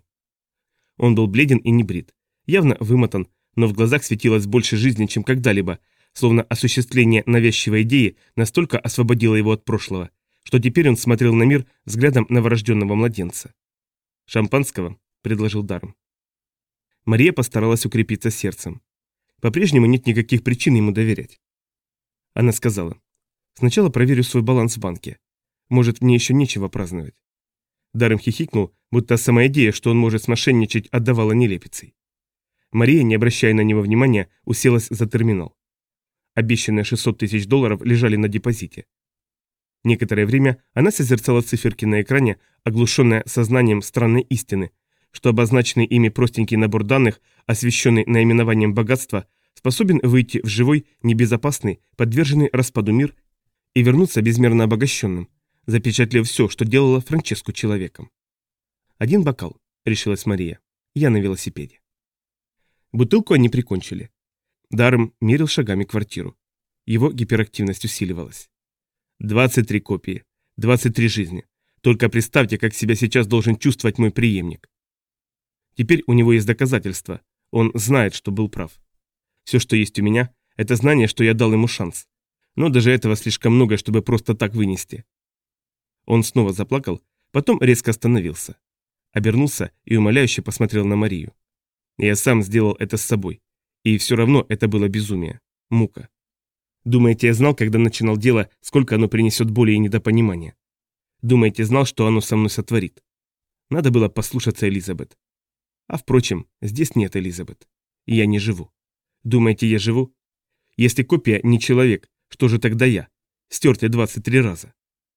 Он был бледен и небрит, явно вымотан, но в глазах светилось больше жизни, чем когда-либо, словно осуществление навязчивой идеи настолько освободило его от прошлого, что теперь он смотрел на мир взглядом новорожденного младенца. «Шампанского?» – предложил Даррем. Мария постаралась укрепиться сердцем. По-прежнему нет никаких причин ему доверять. Она сказала: «Сначала проверю свой баланс в банке. Может, мне еще нечего праздновать». Даррем хихикнул, будто сама идея, что он может смошенничать, отдавала нелепицей. Мария, не обращая на него внимания, уселась за терминал. Обещанные $600 тысяч лежали на депозите. Некоторое время она созерцала циферки на экране, оглушенная сознанием странной истины, что обозначенный ими простенький набор данных, освещенный наименованием богатства, способен выйти в живой, небезопасный, подверженный распаду мир и вернуться безмерно обогащенным, запечатлев все, что делала Франческу человеком. «Один бокал», — решилась Мария. «Я на велосипеде». Бутылку они прикончили. Даррем мерил шагами квартиру. Его гиперактивность усиливалась. 23 копии, 23 жизни. Только представьте, как себя сейчас должен чувствовать мой преемник. Теперь у него есть доказательства. Он знает, что был прав. Все, что есть у меня, это знание, что я дал ему шанс. Но даже этого слишком много, чтобы просто так вынести. Он снова заплакал, потом резко остановился. Обернулся и умоляюще посмотрел на Марию. Я сам сделал это с собой. И все равно это было безумие. Мука. Думаете, я знал, когда начинал дело, сколько оно принесет боли и недопонимания? Думаете, знал, что оно со мной сотворит? Надо было послушаться Элизабет. А впрочем, здесь нет Элизабет. И я не живу. Думаете, я живу? Если копия не человек, что же тогда я? Стертый 23 раза.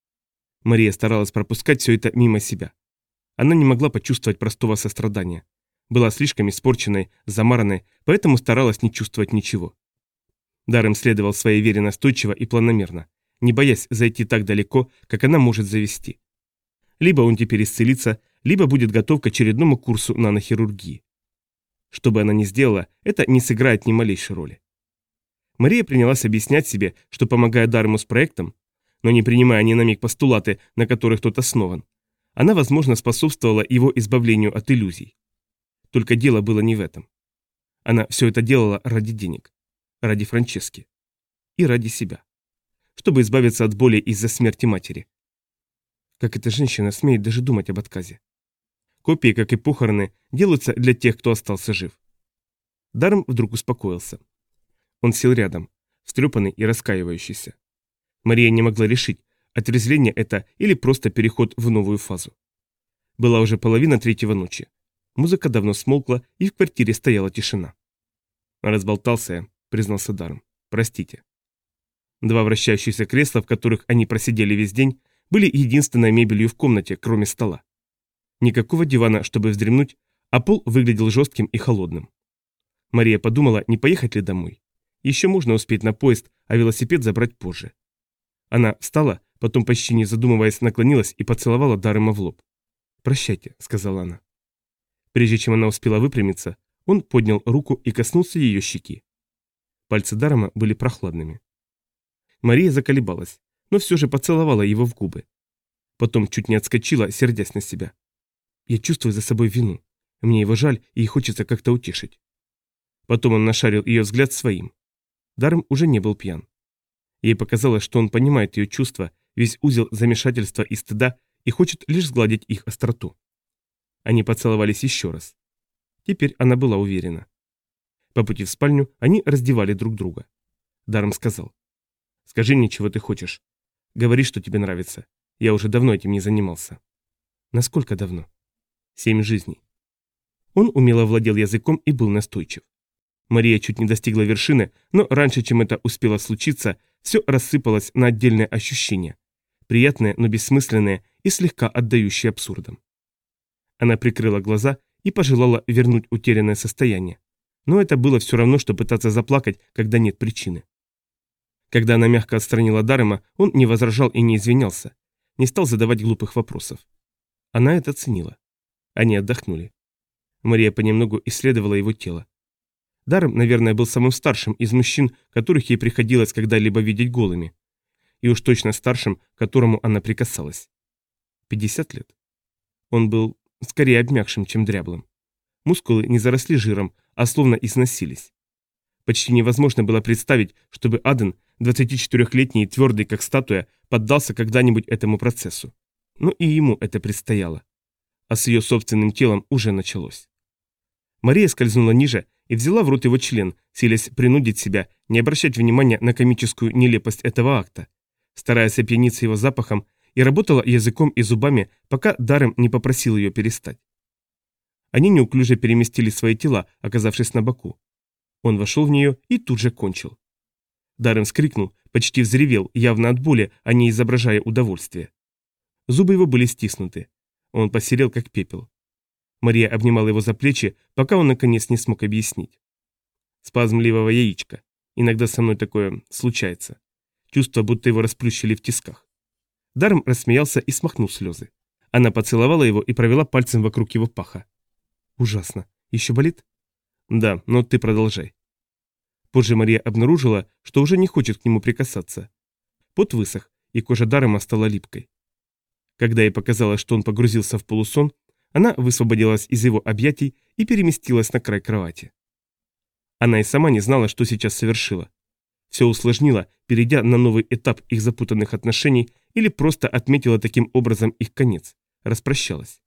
Мария старалась пропускать все это мимо себя. Она не могла почувствовать простого сострадания. Была слишком испорченной, замаранной, поэтому старалась не чувствовать ничего. Даррем следовал своей вере настойчиво и планомерно, не боясь зайти так далеко, как она может завести. Либо он теперь исцелится, либо будет готов к очередному курсу нанохирургии. Что бы она ни сделала, это не сыграет ни малейшей роли. Мария принялась объяснять себе, что, помогая Даррему с проектом, но не принимая ни на миг постулаты, на которых тот основан, она, возможно, способствовала его избавлению от иллюзий. Только дело было не в этом. Она все это делала ради денег, ради Франчески и ради себя, чтобы избавиться от боли из-за смерти матери. Как эта женщина смеет даже думать об отказе? Копии, как и похороны, делаются для тех, кто остался жив. Даррем вдруг успокоился. Он сел рядом, встрепанный и раскаивающийся. Мария не могла решить, отрезвление это или просто переход в новую фазу. Была уже 2:30 ночи. Музыка давно смолкла, и в квартире стояла тишина. «Разболтался я», — признался Даррем. «Простите». Два вращающихся кресла, в которых они просидели весь день, были единственной мебелью в комнате, кроме стола. Никакого дивана, чтобы вздремнуть, а пол выглядел жестким и холодным. Мария подумала, не поехать ли домой. Еще можно успеть на поезд, а велосипед забрать позже. Она встала, потом, почти не задумываясь, наклонилась и поцеловала Даррема в лоб. «Прощайте», — сказала она. Прежде чем она успела выпрямиться, он поднял руку и коснулся ее щеки. Пальцы Даррема были прохладными. Мария заколебалась, но все же поцеловала его в губы. Потом чуть не отскочила, сердясь на себя. «Я чувствую за собой вину. Мне его жаль, и хочется как-то утешить». Потом он нашарил ее взгляд своим. Даррем уже не был пьян. Ей показалось, что он понимает ее чувства, весь узел замешательства и стыда, и хочет лишь сгладить их остроту. Они поцеловались еще раз. Теперь она была уверена. По пути в спальню они раздевали друг друга. Даррем сказал: «Скажи мне, чего ты хочешь. Говори, что тебе нравится. Я уже давно этим не занимался». «Насколько давно?» 7 жизней. Он умело владел языком и был настойчив. Мария чуть не достигла вершины, но раньше, чем это успело случиться, все рассыпалось на отдельные ощущения. Приятные, но бессмысленные и слегка отдающие абсурдом. Она прикрыла глаза и пожелала вернуть утерянное состояние. Но это было все равно, что пытаться заплакать, когда нет причины. Когда она мягко отстранила Дарема, он не возражал и не извинялся, не стал задавать глупых вопросов. Она это ценила. Они отдохнули. Мария понемногу исследовала его тело. Дарем, наверное, был самым старшим из мужчин, которых ей приходилось когда-либо видеть голыми. И уж точно старшим, к которому она прикасалась. 50 лет. Он был скорее обмякшим, чем дряблым. Мускулы не заросли жиром, а словно износились. Почти невозможно было представить, чтобы Аден, 24-летний и твердый, как статуя, поддался когда-нибудь этому процессу. Но и ему это предстояло. А с ее собственным телом уже началось. Мария скользнула ниже и взяла в рот его член, силясь принудить себя не обращать внимания на комическую нелепость этого акта, стараясь опьяниться его запахом, и работала языком и зубами, пока Дарем не попросил ее перестать. Они неуклюже переместили свои тела, оказавшись на боку. Он вошел в нее и тут же кончил. Дарем вскрикнул, почти взревел, явно от боли, а не изображая удовольствие. Зубы его были стиснуты. Он посерел, как пепел. Мария обнимала его за плечи, пока он наконец не смог объяснить. Спазм левого яичка. Иногда со мной такое случается. Чувство, будто его расплющили в тисках. Дарем рассмеялся и смахнул слезы. Она поцеловала его и провела пальцем вокруг его паха. Ужасно. Еще болит? Да, но ты продолжай. Позже Мария обнаружила, что уже не хочет к нему прикасаться. Пот высох, и кожа Дарема стала липкой. Когда ей показалось, что он погрузился в полусон, она высвободилась из его объятий и переместилась на край кровати. Она и сама не знала, что сейчас совершила. Все усложнила, перейдя на новый этап их запутанных отношений, или просто отметила таким образом их конец, распрощалась.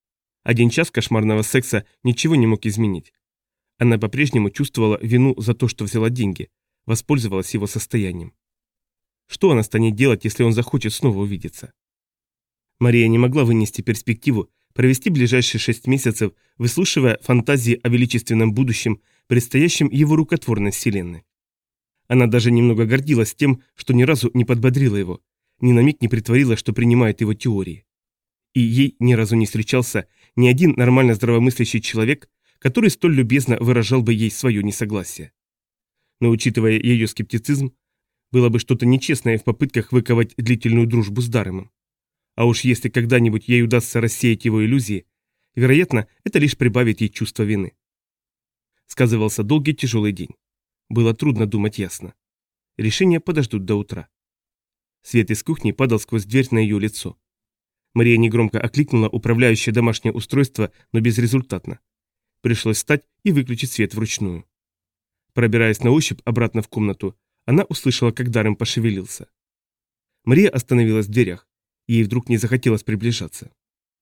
1 час кошмарного секса ничего не мог изменить. Она по-прежнему чувствовала вину за то, что взяла деньги, воспользовалась его состоянием. Что она станет делать, если он захочет снова увидеться? Мария не могла вынести перспективу провести ближайшие 6 месяцев, выслушивая фантазии о величественном будущем, предстоящем его рукотворной вселенной. Она даже немного гордилась тем, что ни разу не подбодрила его, ни на миг не притворила, что принимает его теории. И ей ни разу не встречался ни один нормально здравомыслящий человек, который столь любезно выражал бы ей свое несогласие. Но учитывая ее скептицизм, было бы что-то нечестное в попытках выковать длительную дружбу с Даремом. А уж если когда-нибудь ей удастся рассеять его иллюзии, вероятно, это лишь прибавит ей чувство вины. Сказывался долгий тяжелый день. Было трудно думать ясно. Решения подождут до утра. Свет из кухни падал сквозь дверь на ее лицо. Мария негромко окликнула управляющее домашнее устройство, но безрезультатно. Пришлось встать и выключить свет вручную. Пробираясь на ощупь обратно в комнату, она услышала, как Дарем пошевелился. Мария остановилась в дверях. Ей вдруг не захотелось приближаться.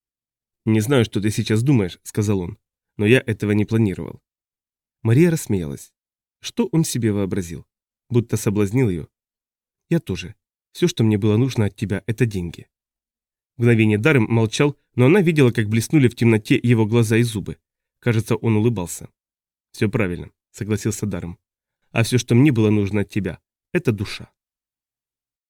«Не знаю, что ты сейчас думаешь», — сказал он, — «но я этого не планировал». Мария рассмеялась. Что он себе вообразил? Будто соблазнил ее. «Я тоже. Все, что мне было нужно от тебя, это деньги». Мгновение Дарем молчал, но она видела, как блеснули в темноте его глаза и зубы. Кажется, он улыбался. «Все правильно», — согласился Дарем. «А все, что мне было нужно от тебя, это душа».